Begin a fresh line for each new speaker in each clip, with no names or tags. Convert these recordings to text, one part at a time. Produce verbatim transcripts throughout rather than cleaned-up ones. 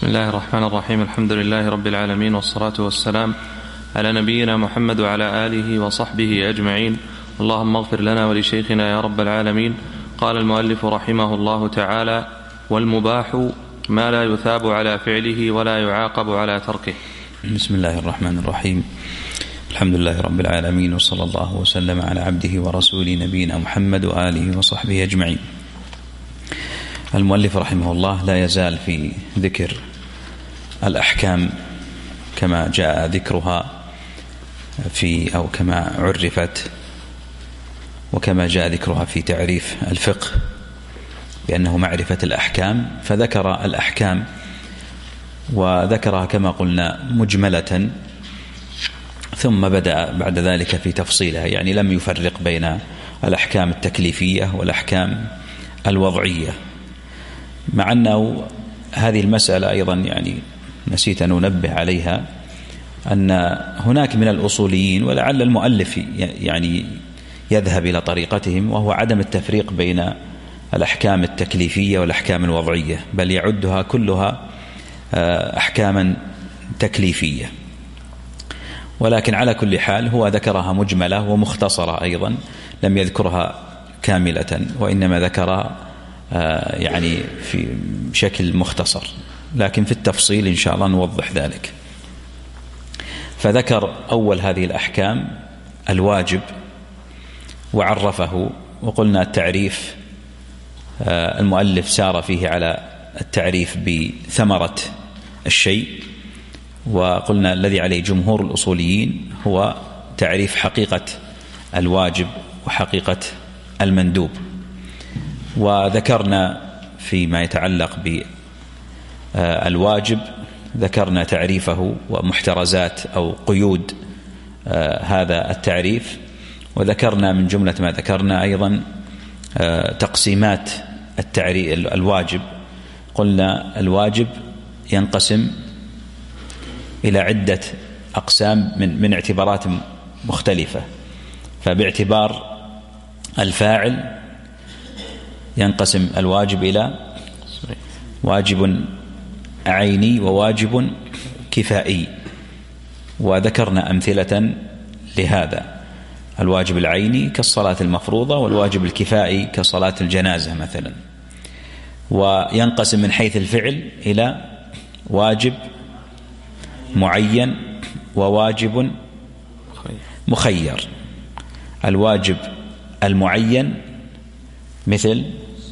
بسم الله الرحمن الرحيم. الحمد لله رب العالمين، والصلاة والسلام على نبينا محمد وعلى آله وصحبه أجمعين. اللهم اغفر لنا ولشيخنا يا رب العالمين. قال المؤلف رحمه الله تعالى: والمباح ما لا يثاب على فعله ولا يعاقب على تركه.
بسم الله الرحمن الرحيم. الحمد لله رب العالمين، وصلى الله وسلم على عبده ورسوله نبينا محمد وآله وصحبه أجمعين. المؤلف رحمه الله لا يزال في ذكر الأحكام كما جاء ذكرها في أو كما عرفت وكما جاء ذكرها في تعريف الفقه بأنه معرفة الأحكام، فذكر الأحكام وذكرها كما قلنا مجملة، ثم بدأ بعد ذلك في تفصيلها، يعني لم يفرق بين الأحكام التكليفية والأحكام الوضعية، مع أنه هذه المسألة أيضا يعني نسيت أن أنبه عليها، أن هناك من الأصوليين ولعل المؤلف يعني يذهب إلى طريقتهم، وهو عدم التفريق بين الأحكام التكليفية والأحكام الوضعية، بل يعدها كلها أحكاما تكليفية. ولكن على كل حال هو ذكرها مجملة ومختصرة أيضا، لم يذكرها كاملة، وإنما ذكرها يعني في شكل مختصر، لكن في التفصيل إن شاء الله نوضح ذلك. فذكر أول هذه الأحكام الواجب وعرفه، وقلنا التعريف المؤلف سار فيه على التعريف بثمرة الشيء، وقلنا الذي عليه جمهور الأصوليين هو تعريف حقيقة الواجب وحقيقة المندوب. وذكرنا فيما يتعلق بالواجب ذكرنا تعريفه ومحترزات أو قيود هذا التعريف، وذكرنا من جملة ما ذكرنا أيضا تقسيمات التعريف الواجب. قلنا الواجب ينقسم إلى عدة أقسام من من اعتبارات مختلفة، فباعتبار الفاعل ينقسم الواجب إلى واجب عيني وواجب كفائي، وذكرنا أمثلة لهذا: الواجب العيني كالصلاة المفروضة، والواجب الكفائي كصلاة الجنازة مثلا. وينقسم من حيث الفعل إلى واجب معين وواجب مخير. الواجب المعين مثل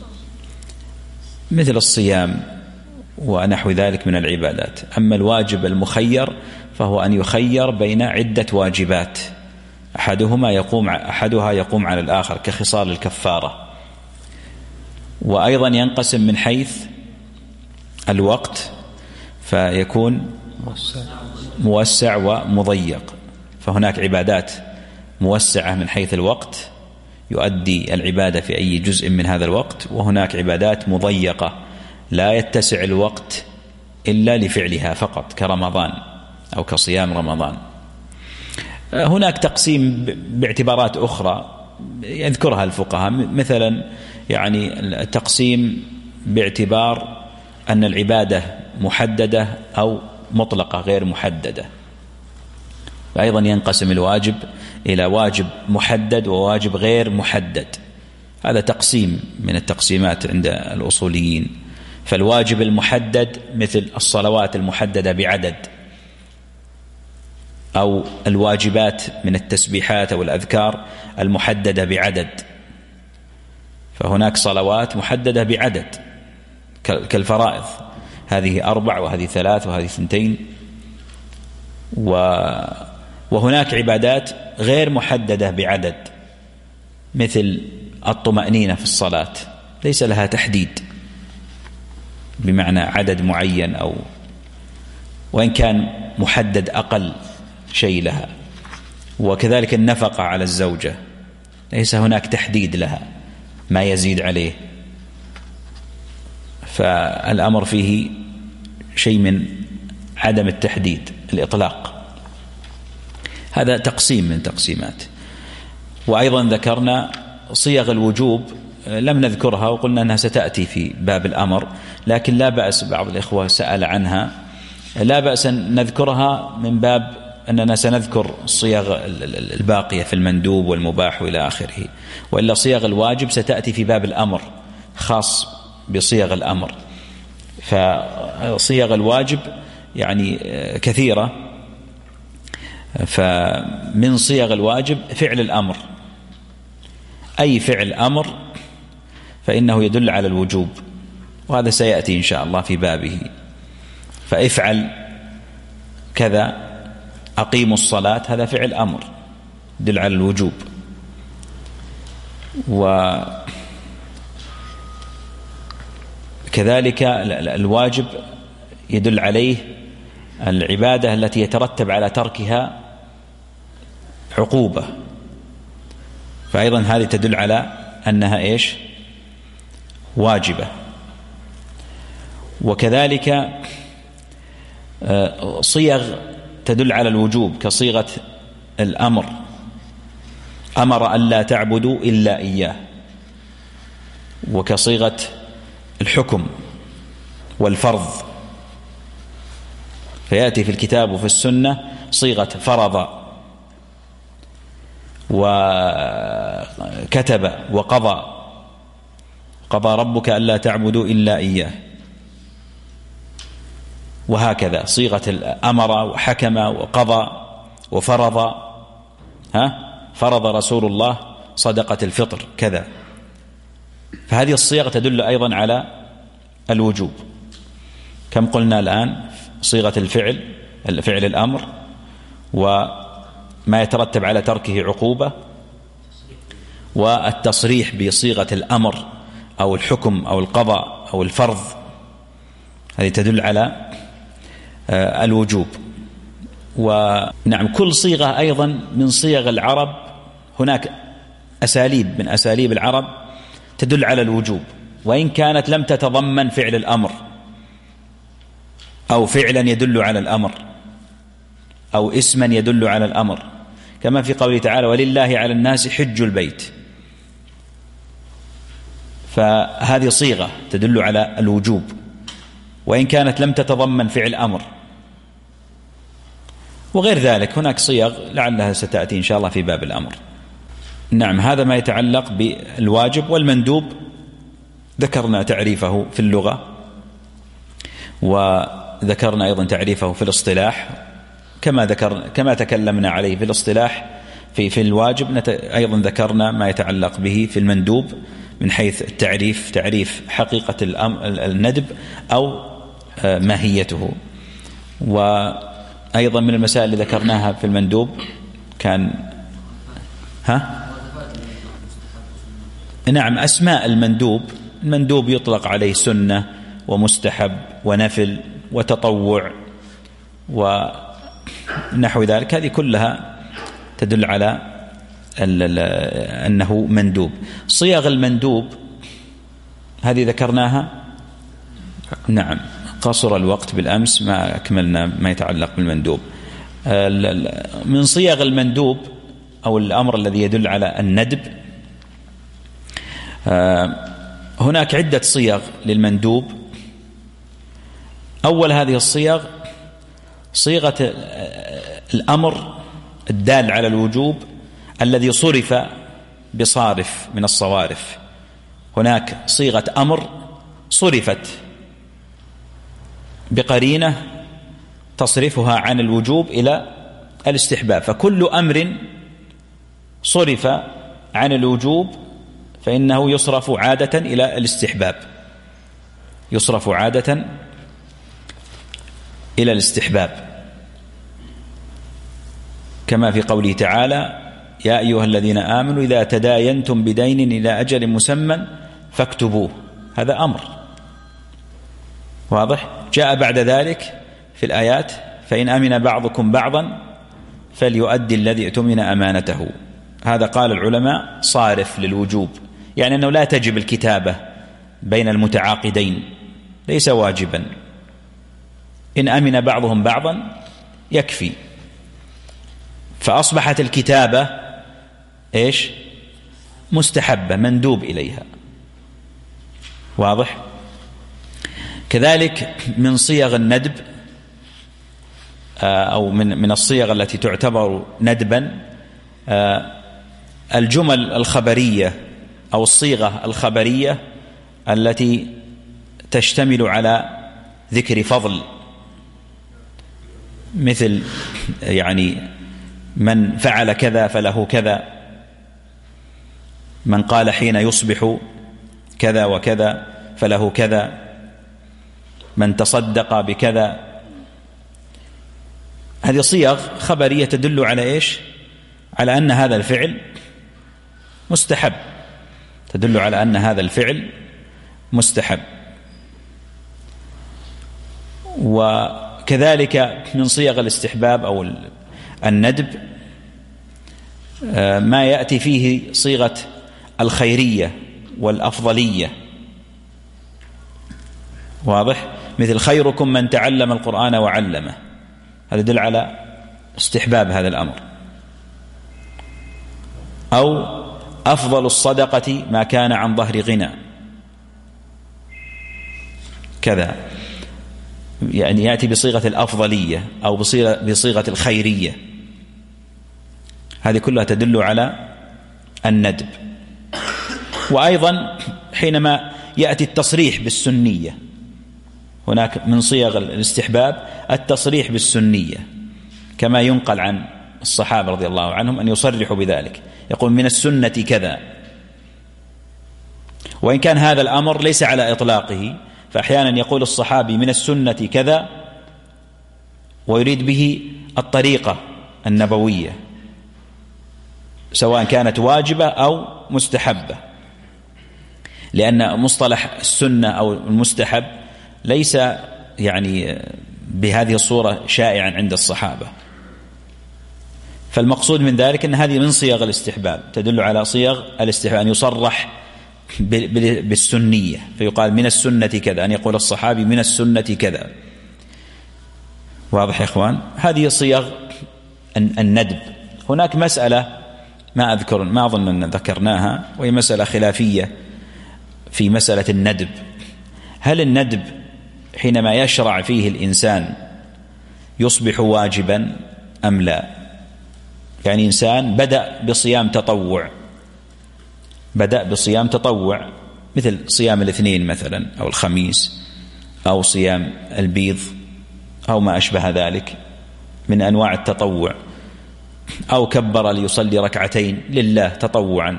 مثل الصيام ونحو ذلك من العبادات. أما الواجب المخير فهو أن يخير بين عدة واجبات، أحدهما يقوم أحدها يقوم على الآخر كخصال الكفارة. وأيضا ينقسم من حيث الوقت، فيكون موسع ومضيق، فهناك عبادات موسعة من حيث الوقت يؤدي العبادة في أي جزء من هذا الوقت، وهناك عبادات مضيقة لا يتسع الوقت إلا لفعلها فقط، كرمضان أو كصيام رمضان. هناك تقسيم باعتبارات أخرى يذكرها الفقهاء، مثلا يعني التقسيم باعتبار أن العبادة محددة أو مطلقة غير محددة. فأيضا ينقسم الواجب إلى واجب محدد وواجب غير محدد، هذا تقسيم من التقسيمات عند الأصوليين. فالواجب المحدد مثل الصلوات المحددة بعدد، أو الواجبات من التسبيحات أو الأذكار المحددة بعدد، فهناك صلوات محددة بعدد كالفرائض، هذه أربع وهذه ثلاث وهذه ثنتين. وهناك عبادات غير محددة بعدد، مثل الطمأنينة في الصلاة ليس لها تحديد بمعنى عدد معين، أو وإن كان محدد أقل شيء لها. وكذلك النفقة على الزوجة ليس هناك تحديد لها ما يزيد عليه، فالأمر فيه شيء من عدم التحديد، الإطلاق. هذا تقسيم من تقسيمات. وأيضا ذكرنا صيغ الوجوب لم نذكرها وقلنا أنها ستأتي في باب الأمر، لكن لا بأس، بعض الإخوة سأل عنها، لا بأس أن نذكرها من باب أننا سنذكر الصيغ الباقية في المندوب والمباح وإلى آخره، وإلا صيغ الواجب ستأتي في باب الأمر خاص بصيغ الأمر. فصيغ الواجب يعني كثيرة، فمن صيغ الواجب فعل الأمر، أي فعل أمر فإنه يدل على الوجوب، وهذا سيأتي إن شاء الله في بابه. فافعل كذا، أقيموا الصلاة، هذا فعل أمر يدل على الوجوب. وكذلك الواجب يدل عليه العبادة التي يترتب على تركها عقوبة، فأيضا هذه تدل على أنها إيش؟ واجبة. وكذلك صيغ تدل على الوجوب كصيغة الأمر، أمر أن لا تعبدوا إلا إياه، وكصيغة الحكم والفرض، فيأتي في الكتاب وفي السنة صيغة فرض وكتب وقضى، قضى ربك ألا تعبدوا إلا إياه، وهكذا صيغة الأمر وحكم وقضى وفرض، ها فرض رسول الله صدقة الفطر كذا. فهذه الصيغة تدل أيضا على الوجوب. كم قلنا الآن؟ صيغة الفعل، الفعل الأمر، وما يترتب على تركه عقوبة، والتصريح بصيغة الأمر أو الحكم أو القضاء أو الفرض، هذه تدل على الوجوب. ونعم كل صيغة أيضا من صيغ العرب، هناك أساليب من أساليب العرب تدل على الوجوب، وإن كانت لم تتضمن فعل الأمر أو فعلا يدل على الأمر أو اسما يدل على الأمر، كما في قوله تعالى ولله على الناس حج البيت، فهذه صيغة تدل على الوجوب وإن كانت لم تتضمن فعل أمر. وغير ذلك هناك صيغ لعلها ستأتي إن شاء الله في باب الأمر. نعم، هذا ما يتعلق بالواجب. والمندوب ذكرنا تعريفه في اللغة، وذكرنا أيضا تعريفه في الاصطلاح، كما ذكر كما تكلمنا عليه في الاصطلاح في في الواجب، أيضا ذكرنا ما يتعلق به في المندوب من حيث التعريف، تعريف حقيقة الندب أو ماهيته. وأيضا من المسائل اللي ذكرناها في المندوب كان ها نعم أسماء المندوب. المندوب يطلق عليه سنة ومستحب ونفل وتطوع ونحو ذلك، هذه كلها تدل على أنه مندوب. صيغ المندوب هذه ذكرناها، نعم قصر الوقت بالأمس ما أكملنا ما يتعلق بالمندوب. من صيغ المندوب أو الأمر الذي يدل على الندب، هناك عدة صيغ للمندوب. أول هذه الصيغ صيغة الأمر الدال على الوجوب الذي صرف بصارف من الصوارف. هناك صيغة أمر صرفت بقرينة تصرفها عن الوجوب إلى الاستحباب، فكل أمر صرف عن الوجوب فإنه يصرف عادة إلى الاستحباب، يصرف عادة إلى الاستحباب، كما في قوله تعالى يا أيها الذين آمنوا إذا تداينتم بدين إلى أجل مسمى فاكتبوه، هذا أمر واضح. جاء بعد ذلك في الآيات فإن أمن بعضكم بعضا فليؤدي الذي اؤتمن أمانته، هذا قال العلماء صارف للوجوب، يعني أنه لا تجب الكتابة بين المتعاقدين، ليس واجبا، إن أمن بعضهم بعضا يكفي. فأصبحت الكتابة إيش؟ مستحبة، مندوب إليها، واضح؟ كذلك من صيغ الندب أو من من الصيغ التي تعتبر ندبا الجمل الخبرية أو الصيغة الخبرية التي تشتمل على ذكر فضل، مثل يعني من فعل كذا فله كذا، من قال حين يصبح كذا وكذا فله كذا، من تصدق بكذا. هذه صيغ خبرية تدل على إيش؟ على أن هذا الفعل مستحب، تدل على أن هذا الفعل مستحب. وكذلك من صيغ الاستحباب أو الندب ما يأتي فيه صيغة الخيرية والأفضلية، واضح؟ مثل خيركم من تعلم القرآن وعلمه، هذا يدل على استحباب هذا الأمر. أو أفضل الصدقة ما كان عن ظهر غنى، كذا يعني يأتي بصيغة الأفضلية أو بصيغة, بصيغة الخيرية، هذه كلها تدل على الندب. وأيضا حينما يأتي التصريح بالسنية، هناك من صيغ الاستحباب التصريح بالسنية، كما ينقل عن الصحابة رضي الله عنهم أن يصرحوا بذلك، يقول من السنة كذا، وإن كان هذا الأمر ليس على إطلاقه، فأحيانا يقول الصحابي من السنة كذا ويريد به الطريقة النبوية سواء كانت واجبة أو مستحبة، لأن مصطلح السنة أو المستحب ليس يعني بهذه الصورة شائعا عند الصحابة. فالمقصود من ذلك أن هذه من صيغ الاستحباب، تدل على صيغ الاستحباب، أن يصرح بالسنية فيقال من السنة كذا، أن يقول الصحابي من السنة كذا. واضح يا إخوان؟ هذه صيغ الندب. هناك مسألة ما أذكر ما أظن أن ذكرناها، وهي مسألة خلافية في مسألة الندب. هل الندب حينما يشرع فيه الإنسان يصبح واجبا أم لا؟ يعني إنسان بدأ بصيام تطوع، بدأ بصيام تطوع مثل صيام الاثنين مثلا أو الخميس أو صيام البيض أو ما أشبه ذلك من أنواع التطوع، أو كبر ليصلي ركعتين لله تطوعا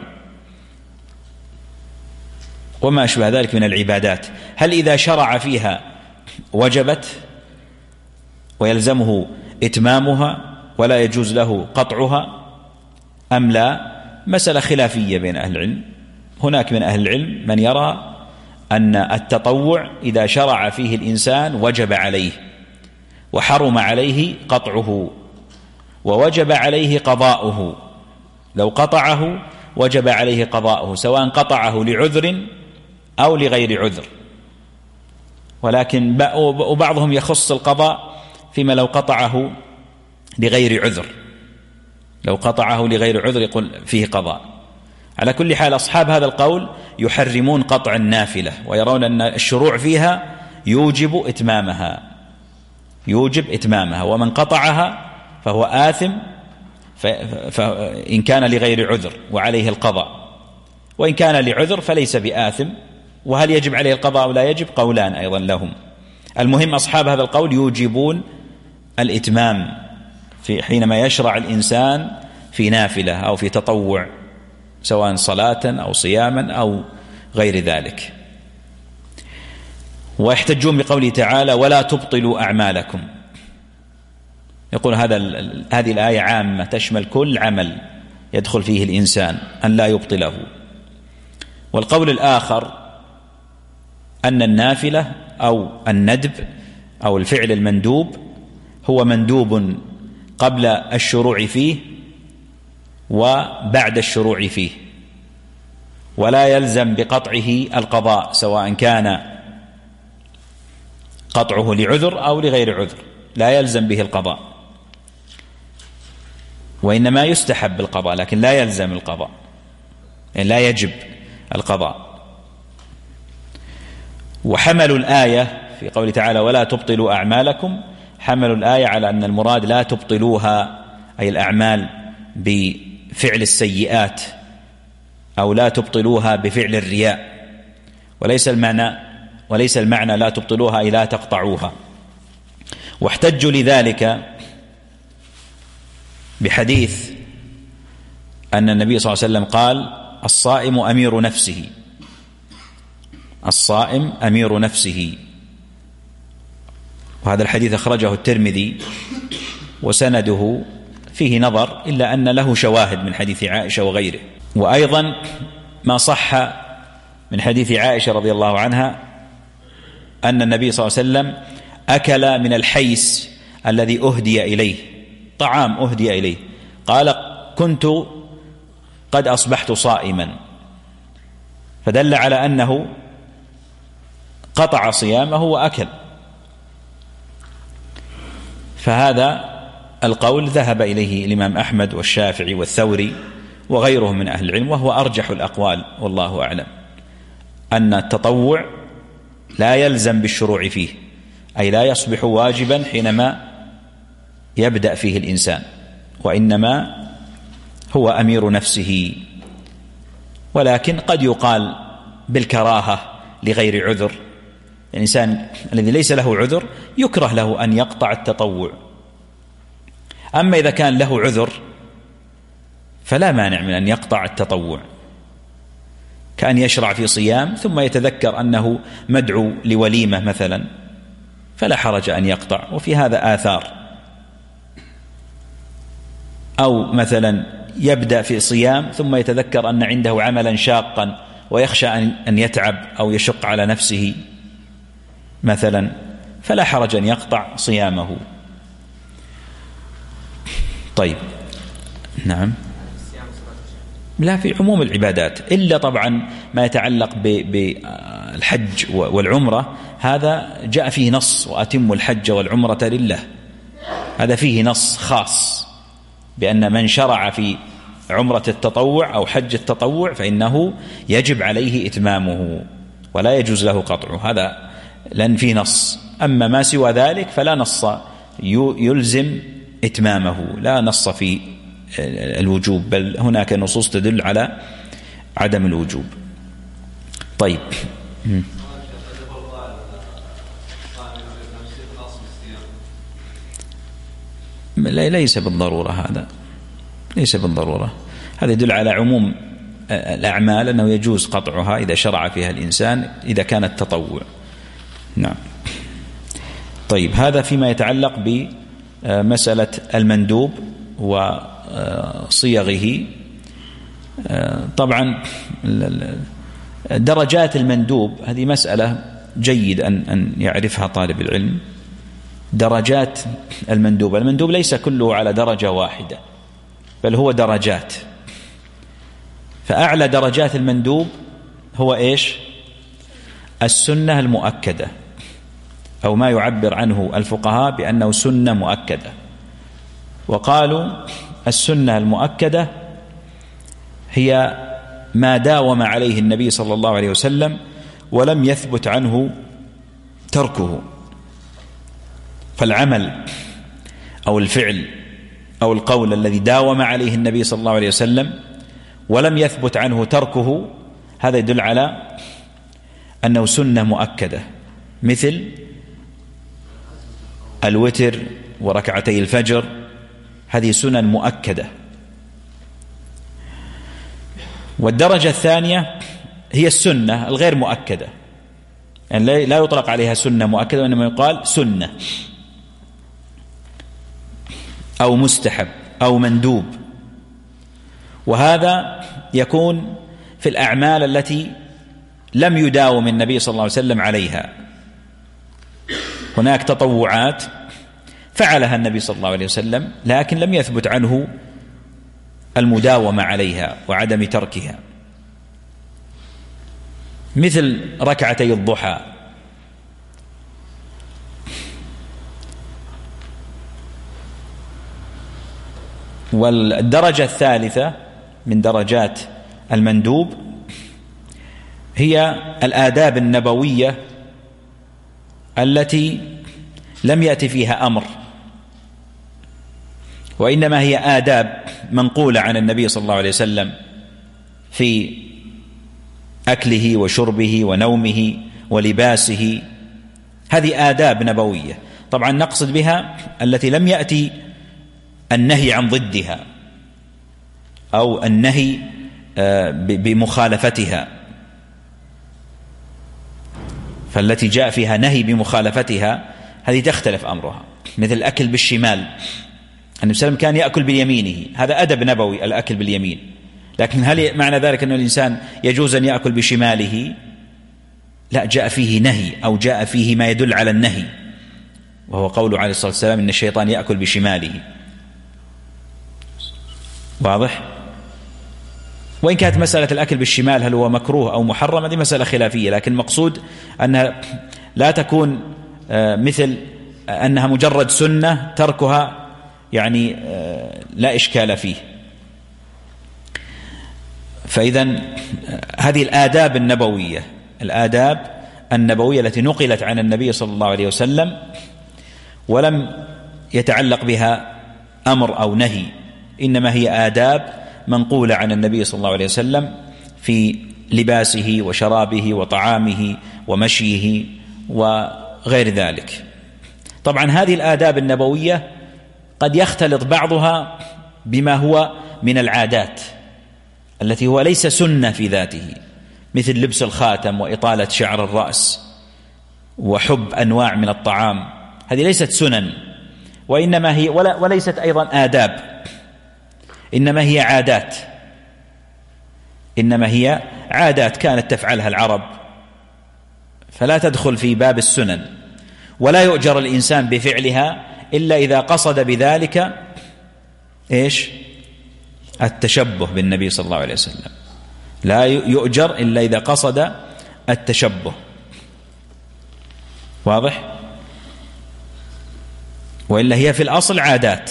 وما أشبه ذلك من العبادات. هل إذا شرع فيها وجبت ويلزمه إتمامها ولا يجوز له قطعها أم لا؟ مسألة خلافية بين أهل العلم. هناك من أهل العلم من يرى أن التطوع إذا شرع فيه الإنسان وجب عليه وحرم عليه قطعه ووجب عليه قضاؤه، لو قطعه وجب عليه قضاؤه سواء قطعه لعذر أو لغير عذر. ولكن وبعضهم يخص القضاء فيما لو قطعه لغير عذر، لو قطعه لغير عذر يقول فيه قضاء. على كل حال أصحاب هذا القول يحرمون قطع النافلة ويرون أن الشروع فيها يوجب إتمامها، يوجب إتمامها، ومن قطعها فهو آثم فإن كان لغير عذر وعليه القضاء، وإن كان لعذر فليس بآثم. وهل يجب عليه القضاء ولا يجب؟ قولان أيضا لهم. المهم أصحاب هذا القول يوجبون الإتمام في حينما يشرع الإنسان في نافلة أو في تطوع سواء صلاة أو صياما أو غير ذلك. ويحتجون بقوله تعالى ولا تبطلوا أعمالكم، يقول هذا هذه الآية عامة تشمل كل عمل يدخل فيه الإنسان أن لا يبطله. والقول الآخر أن النافلة أو الندب أو الفعل المندوب هو مندوب قبل الشروع فيه وبعد الشروع فيه، ولا يلزم بقطعه القضاء سواء كان قطعه لعذر أو لغير عذر، لا يلزم به القضاء، وإنما يستحب القضاء لكن لا يلزم القضاء، يعني لا يجب القضاء. وحملوا الآية في قوله تعالى ولا تبطلوا أعمالكم، حملوا الآية على أن المراد لا تبطلوها أي الأعمال بفعل السيئات، أو لا تبطلوها بفعل الرياء، وليس المعنى وليس المعنى لا تبطلوها أي لا تقطعوها. واحتجوا لذلك بحديث أن النبي صلى الله عليه وسلم قال الصائم أمير نفسه، الصائم أمير نفسه، وهذا الحديث أخرجه الترمذي وسنده فيه نظر، إلا أن له شواهد من حديث عائشة وغيره. وأيضا ما صح من حديث عائشة رضي الله عنها أن النبي صلى الله عليه وسلم أكل من الحيس الذي أهدي إليه، طعام أهدي إليه، قال كنت قد أصبحت صائما، فدل على أنه قطع صيامه وأكل. فهذا القول ذهب إليه الإمام أحمد والشافعي والثوري وغيرهم من أهل العلم، وهو أرجح الأقوال والله أعلم، أن التطوع لا يلزم بالشروع فيه، أي لا يصبح واجبا حينما يبدأ فيه الإنسان، وإنما هو أمير نفسه. ولكن قد يقال بالكراهة لغير عذر، الإنسان الذي ليس له عذر يكره له أن يقطع التطوع. أما إذا كان له عذر فلا مانع من أن يقطع التطوع، كأن يشرع في صيام ثم يتذكر أنه مدعو لوليمة مثلا، فلا حرج أن يقطع، وفي هذا آثار. أو مثلا يبدأ في صيام ثم يتذكر أن عنده عملا شاقا ويخشى أن يتعب أو يشق على نفسه مثلا، فلا حرج أن يقطع صيامه. طيب نعم، لا في عموم العبادات، إلا طبعا ما يتعلق بالحج والعمرة، هذا جاء فيه نص وأتم الحج والعمرة لله، هذا فيه نص خاص بأن من شرع في عمرة التطوع أو حج التطوع فإنه يجب عليه إتمامه ولا يجوز له قطعه، هذا لأن فيه نص. أما ما سوى ذلك فلا نص يلزم إتمامه، لا نص في الوجوب، بل هناك نصوص تدل على عدم الوجوب. طيب ليس بالضرورة، هذا ليس بالضرورة، هذا يدل على عموم الأعمال أنه يجوز قطعها إذا شرع فيها الإنسان إذا كان التطوع. نعم. طيب هذا فيما يتعلق بمسألة المندوب وصيغه. طبعا درجات المندوب هذه مسألة جيد أن أن يعرفها طالب العلم. درجات المندوب، المندوب ليس كله على درجة واحدة، بل هو درجات. فأعلى درجات المندوب هو إيش؟ السنة المؤكدة، أو ما يعبر عنه الفقهاء بأنه سنة مؤكدة. وقالوا السنة المؤكدة هي ما داوم عليه النبي صلى الله عليه وسلم ولم يثبت عنه تركه. فالعمل أو الفعل أو القول الذي داوم عليه النبي صلى الله عليه وسلم ولم يثبت عنه تركه، هذا يدل على أنه سنة مؤكدة، مثل الوتر وركعتي الفجر، هذه سنن مؤكدة. والدرجة الثانية هي السنة الغير مؤكدة، يعني لا يطلق عليها سنة مؤكدة، وإنما يقال سنة أو مستحب أو مندوب. وهذا يكون في الأعمال التي لم يداوم النبي صلى الله عليه وسلم عليها. هناك تطوعات فعلها النبي صلى الله عليه وسلم لكن لم يثبت عنه المداومة عليها وعدم تركها، مثل ركعتي الضحى. والدرجة الثالثة من درجات المندوب هي الآداب النبوية التي لم يأتي فيها أمر، وإنما هي آداب منقولة عن النبي صلى الله عليه وسلم في أكله وشربه ونومه ولباسه، هذه آداب نبوية. طبعا نقصد بها التي لم يأتي النهي عن ضدها أو النهي بمخالفتها، فالتي جاء فيها نهي بمخالفتها هذه تختلف أمرها، مثل الأكل بالشمال. النبي صلى الله عليه وسلم كان يأكل بيمينه، هذا أدب نبوي الأكل باليمين، لكن هل معنى ذلك أن الإنسان يجوز أن يأكل بشماله؟ لا، جاء فيه نهي أو جاء فيه ما يدل على النهي، وهو قوله عليه الصلاة والسلام إن الشيطان يأكل بشماله. واضح؟ وإن كانت مسألة الأكل بالشمال هل هو مكروه أو محرم هذه مسألة خلافية، لكن المقصود أنها لا تكون مثل أنها مجرد سنة تركها يعني لا إشكال فيه. فإذا هذه الآداب النبوية الآداب النبوية التي نقلت عن النبي صلى الله عليه وسلم ولم يتعلق بها أمر أو نهي، إنما هي آداب منقولة عن النبي صلى الله عليه وسلم في لباسه وشرابه وطعامه ومشيه وغير ذلك. طبعا هذه الآداب النبوية قد يختلط بعضها بما هو من العادات التي هو ليس سنة في ذاته، مثل لبس الخاتم وإطالة شعر الرأس وحب أنواع من الطعام، هذه ليست سنن، وإنما هي ولا وليست أيضا آداب، إنما هي عادات إنما هي عادات كانت تفعلها العرب، فلا تدخل في باب السنن، ولا يؤجر الإنسان بفعلها إلا إذا قصد بذلك إيش؟ التشبه بالنبي صلى الله عليه وسلم، لا يؤجر إلا إذا قصد التشبه. واضح؟ وإلا هي في الأصل عادات،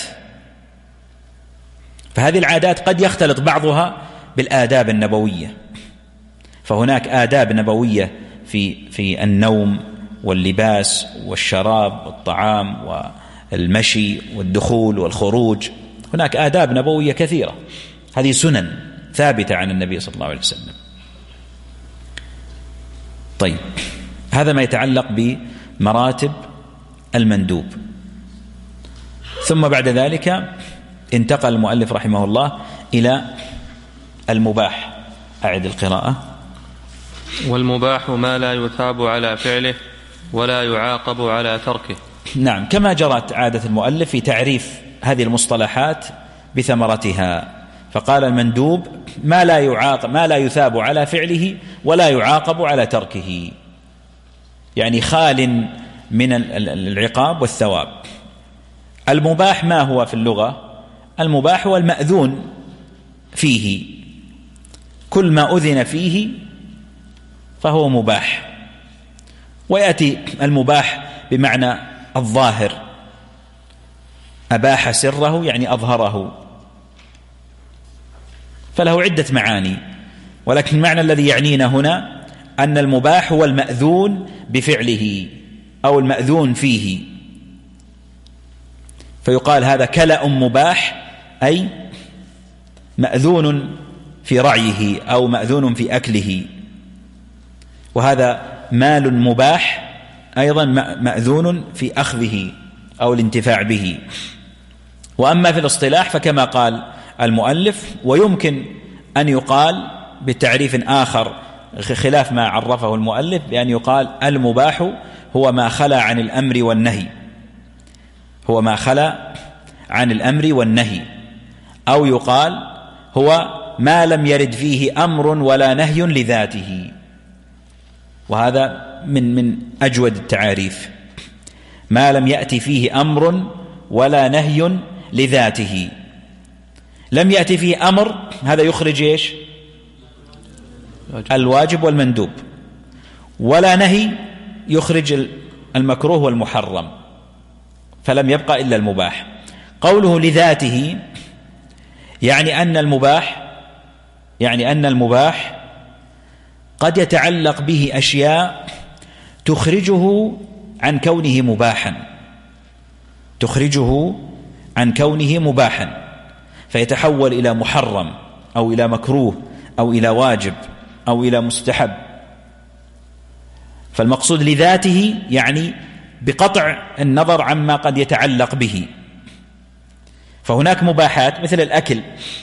فهذه العادات قد يختلط بعضها بالآداب النبوية، فهناك آداب نبوية في في النوم واللباس والشراب والطعام والمشي والدخول والخروج، هناك آداب نبوية كثيرة، هذه سنن ثابتة عن النبي صلى الله عليه وسلم. طيب، هذا ما يتعلق بمراتب المندوب. ثم بعد ذلك انتقل المؤلف رحمه الله إلى المباح. أعد القراءة.
والمباح ما لا يثاب على فعله ولا يعاقب على تركه.
نعم، كما جرت عادة المؤلف في تعريف هذه المصطلحات بثمرتها، فقال المندوب ما لا يعاقب ما لا يثاب على فعله ولا يعاقب على تركه، يعني خال من العقاب والثواب. المباح ما هو في اللغة؟ المباح هو المأذون فيه، كل ما أذن فيه فهو مباح. ويأتي المباح بمعنى الظاهر، أباح سره يعني أظهره، فله عدة معاني، ولكن المعنى الذي يعنينا هنا أن المباح هو المأذون بفعله أو المأذون فيه، فيقال هذا كلأ مباح، أي مأذون في رعيه أو مأذون في أكله. وهذا مال مباح أيضا مأذون في أخذه أو الانتفاع به. وأما في الاصطلاح فكما قال المؤلف، ويمكن أن يقال بتعريف آخر خلاف ما عرفه المؤلف، بأن يقال المباح هو ما خلا عن الأمر والنهي هو ما خلا عن الأمر والنهي أو يقال هو ما لم يرد فيه أمر ولا نهي لذاته، وهذا من من أجود التعاريف، ما لم يأتي فيه أمر ولا نهي لذاته. لم يأتي فيه أمر، هذا يخرج إيش؟ الواجب والمندوب، ولا نهي يخرج المكروه والمحرم، فلم يبقى إلا المباح. قوله لذاته يعني أن المباح يعني أن المباح قد يتعلق به أشياء تخرجه عن كونه مباحا تخرجه عن كونه مباحا فيتحول إلى محرم أو إلى مكروه أو إلى واجب أو إلى مستحب. فالمقصود لذاته يعني بقطع النظر عما قد يتعلق به. فهناك مباحات مثل الأكل،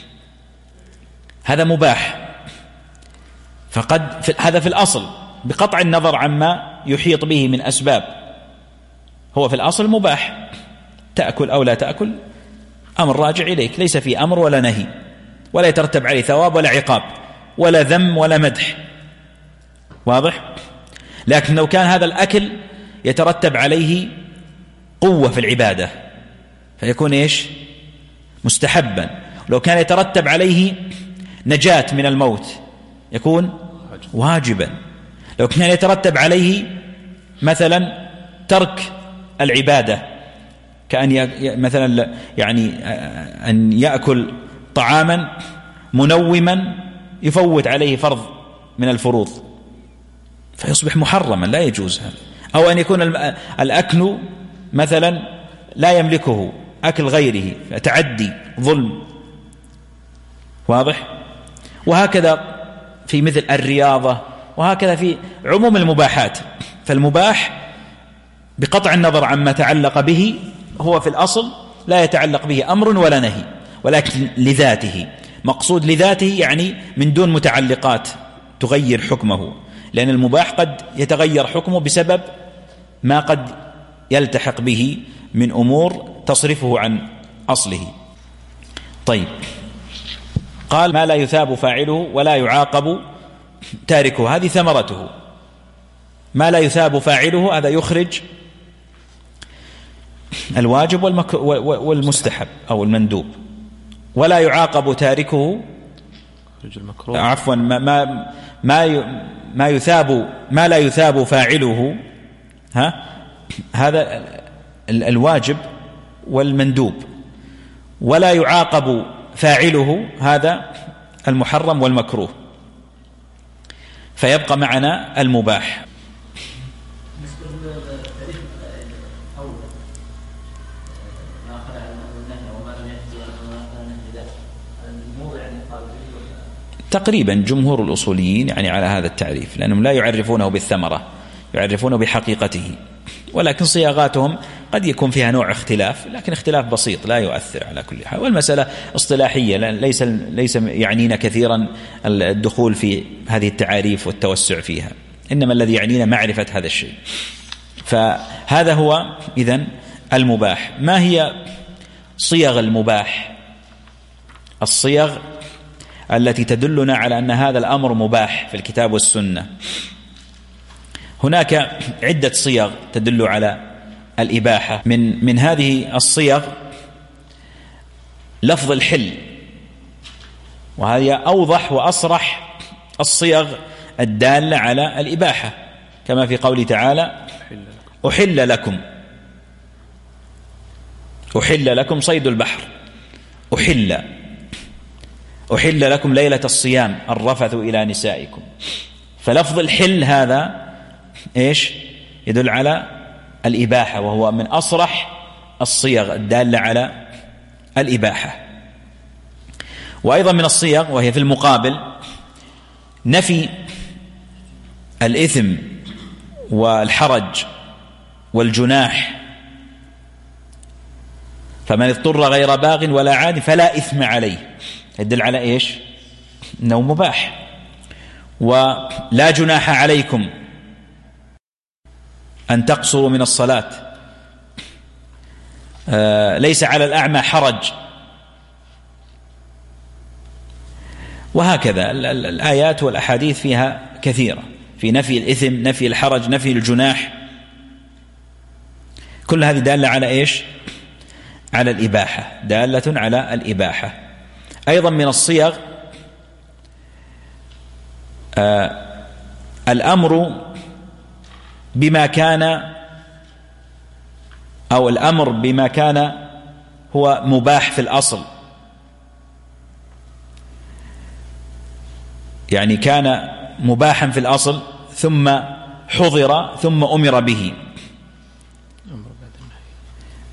هذا مباح، فقد في هذا في الأصل بقطع النظر عما يحيط به من أسباب هو في الأصل مباح، تأكل أو لا تأكل أمر راجع إليك، ليس في أمر ولا نهي، ولا يترتب عليه ثواب ولا عقاب ولا ذم ولا مدح، واضح؟ لكن لو كان هذا الأكل يترتب عليه قوة في العبادة فيكون إيش؟ مستحبا. لو كان يترتب عليه نجاة من الموت يكون واجبا. لو كان يترتب عليه مثلا ترك العبادة كأن مثلا يعني أن يأكل طعاما منوما يفوت عليه فرض من الفروض فيصبح محرما لا يجوز هذا. أو أن يكون الأكل مثلا لا يملكه أكل غيره تعدي ظلم، واضح؟ وهكذا في مثل الرياضة، وهكذا في عموم المباحات. فالمباح بقطع النظر عما تعلق به هو في الأصل لا يتعلق به أمر ولا نهي، ولكن لذاته. مقصود لذاته يعني من دون متعلقات تغير حكمه، لأن المباح قد يتغير حكمه بسبب ما قد يلتحق به من أمور تصرفه عن أصله. طيب، قال ما لا يثاب فاعله ولا يعاقب تاركه، هذه ثمرته. ما لا يثاب فاعله هذا يخرج الواجب والمستحب أو المندوب، ولا يعاقب تاركه عفوا ما ما ما ما يثاب ما لا يثاب فاعله، ها هذا الواجب والمندوب، ولا يعاقب فاعله هذا المحرم والمكروه، فيبقى معنا المباح. تقريبا جمهور الأصوليين يعني على هذا التعريف، لأنهم لا يعرفونه بالثمرة، يعرفونه بحقيقته، ولكن صياغاتهم قد يكون فيها نوع اختلاف، لكن اختلاف بسيط لا يؤثر على كل حال. والمسألة اصطلاحية، ليس ليس يعنينا كثيرا الدخول في هذه التعاريف والتوسع فيها، إنما الذي يعنينا معرفة هذا الشيء. فهذا هو إذن المباح. ما هي صيغ المباح؟ الصيغ التي تدلنا على أن هذا الأمر مباح في الكتاب والسنة. هناك عدة صيغ تدل على الإباحة. من من هذه الصيغ لفظ الحل، وهذه أوضح وأصرح الصيغ الدالة على الإباحة، كما في قوله تعالى أحل لكم أحل لكم صيد البحر، أحل أحل لكم ليلة الصيام الرفث إلى نسائكم. فلفظ الحل هذا إيش يدل على الإباحة، وهو من أصرح الصيغ الدالة على الإباحة. وأيضا من الصيغ وهي في المقابل نفي الإثم والحرج والجناح، فمن اضطر غير باغ ولا عاد فلا إثم عليه، يدل على إيش؟ أنه مباح. ولا جناح عليكم أن تقصروا من الصلاة، آه ليس على الأعمى حرج، وهكذا الآيات والأحاديث فيها كثيرة في نفي الإثم، نفي الحرج، نفي الجناح، كل هذه دالة على إيش؟ على الإباحة، دالة على الإباحة. أيضا من الصيغ آه الأمر بما كان أو الأمر بما كان هو مباح في الأصل، يعني كان مباحا في الأصل ثم حضر ثم أمر به،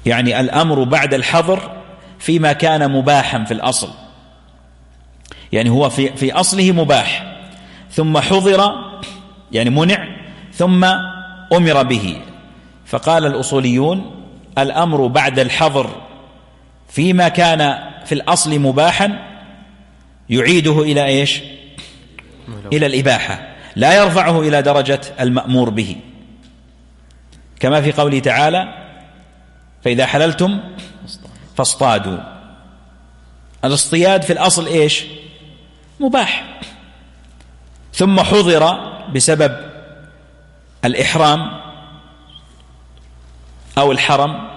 يعني الأمر بعد الحظر فيما كان مباحا في الأصل، يعني هو في, في أصله مباح ثم حظر يعني منع ثم أمر به. فقال الأصوليون الأمر بعد الحظر فيما كان في الأصل مباحا يعيده إلى إيش؟ إلى الإباحة، لا يرفعه إلى درجة المأمور به، كما في قوله تعالى فإذا حللتم فاصطادوا. الاصطياد في الأصل إيش؟ مباح، ثم حظر بسبب الإحرام أو الحرم،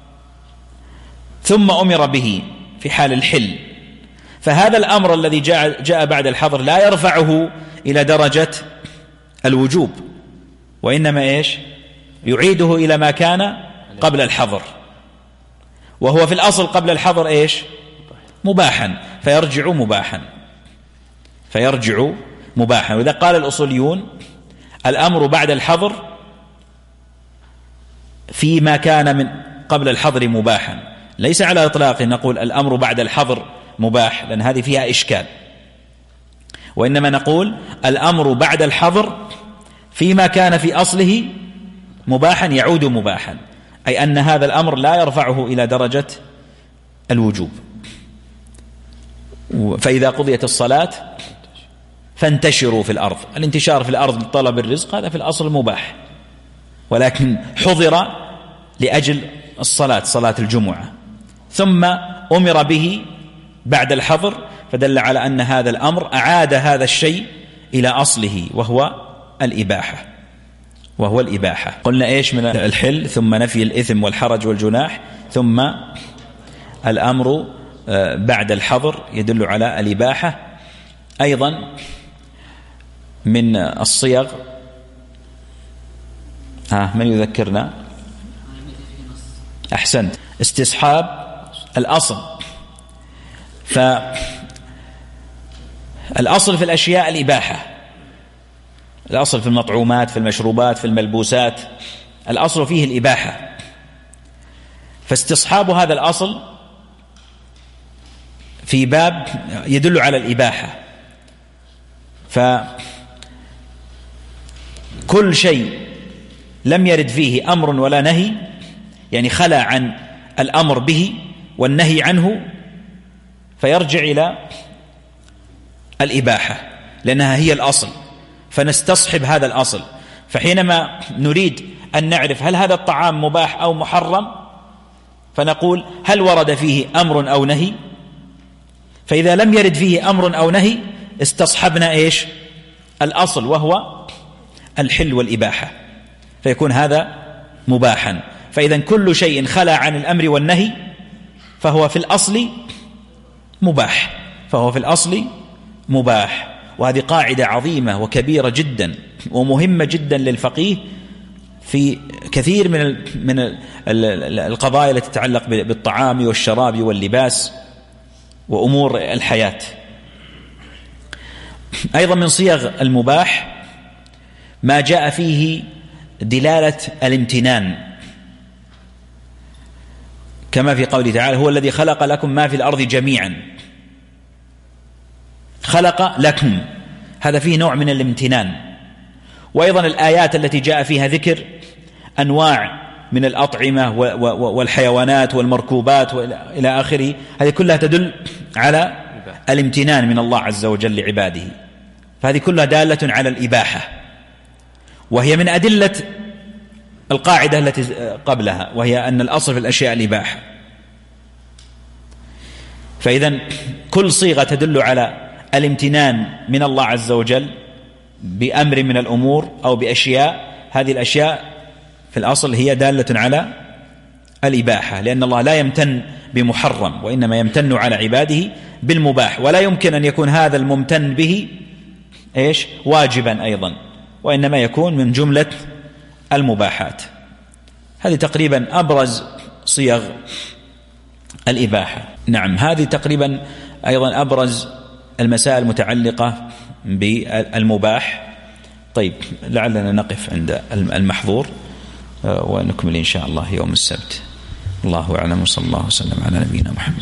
ثم أمر به في حال الحل. فهذا الأمر الذي جاء, جاء بعد الحظر لا يرفعه إلى درجة الوجوب، وإنما إيش؟ يعيده إلى ما كان قبل الحظر، وهو في الأصل قبل الحظر إيش؟ مباحا، فيرجع مباحا فيرجع مباحا. وإذا قال الأصوليون الأمر بعد الحظر فيما كان من قبل الحظر مباحا، ليس على إطلاق نقول الأمر بعد الحظر مباح، لأن هذه فيها إشكال، وإنما نقول الأمر بعد الحظر فيما كان في أصله مباحا يعود مباحا، أي أن هذا الأمر لا يرفعه إلى درجة الوجوب. فإذا قضيت الصلاة فانتشروا في الأرض، الانتشار في الأرض لطلب الرزق هذا في الأصل مباح، ولكن حظر لأجل الصلاة، صلاة الجمعة، ثم أمر به بعد الحظر، فدل على أن هذا الأمر أعاد هذا الشيء إلى أصله وهو الإباحة وهو الإباحة. قلنا إيش من الحل، ثم نفي الإثم والحرج والجناح، ثم الأمر بعد الحظر يدل على الإباحة. أيضا من الصيغ، ها من يذكرنا؟ أحسنت، استصحاب الأصل. فالأصل في الأشياء الإباحة، الأصل في المطعومات، في المشروبات، في الملبوسات، الأصل فيه الإباحة، فاستصحاب هذا الأصل في باب يدل على الإباحة. فكل شيء لم يرد فيه أمر ولا نهي، يعني خلى عن الأمر به والنهي عنه، فيرجع إلى الإباحة لأنها هي الأصل، فنستصحب هذا الأصل. فحينما نريد أن نعرف هل هذا الطعام مباح أو محرم، فنقول هل ورد فيه أمر أو نهي؟ فإذا لم يرد فيه أمر أو نهي استصحبنا إيش؟ الأصل وهو الحل والإباحة، فيكون هذا مباحا. فإذا كل شيء خلى عن الأمر والنهي فهو في الأصل مباح فهو في الأصل مباح. وهذه قاعدة عظيمة وكبيرة جدا ومهمة جدا للفقيه في كثير من من القضايا التي تتعلق بالطعام والشراب واللباس وأمور الحياة. أيضا من صيغ المباح ما جاء فيه دلالة الامتنان، كما في قوله تعالى هو الذي خلق لكم ما في الأرض جميعا، خلق لكم، هذا فيه نوع من الامتنان. وأيضا الآيات التي جاء فيها ذكر أنواع من الأطعمة والحيوانات والمركوبات إلى آخره، هذه كلها تدل على الامتنان من الله عز وجل لعباده، فهذه كلها دالة على الإباحة، وهي من أدلة القاعدة التي قبلها، وهي أن الأصل في الأشياء الإباحة. فإذا كل صيغة تدل على الامتنان من الله عز وجل بأمر من الأمور أو بأشياء، هذه الأشياء في الأصل هي دالة على الإباحة، لأن الله لا يمتن بمحرم وإنما يمتن على عباده بالمباح، ولا يمكن أن يكون هذا الممتن به إيش؟ واجبا أيضا، وإنما يكون من جملة المباحات. هذه تقريبا أبرز صيغ الإباحة. نعم، هذه تقريبا أيضا أبرز المسائل المتعلقة بالمباح. طيب، لعلنا نقف عند المحظور ونكمل إن شاء الله يوم السبت. الله أعلم، وصلى الله وسلم على نبينا محمد.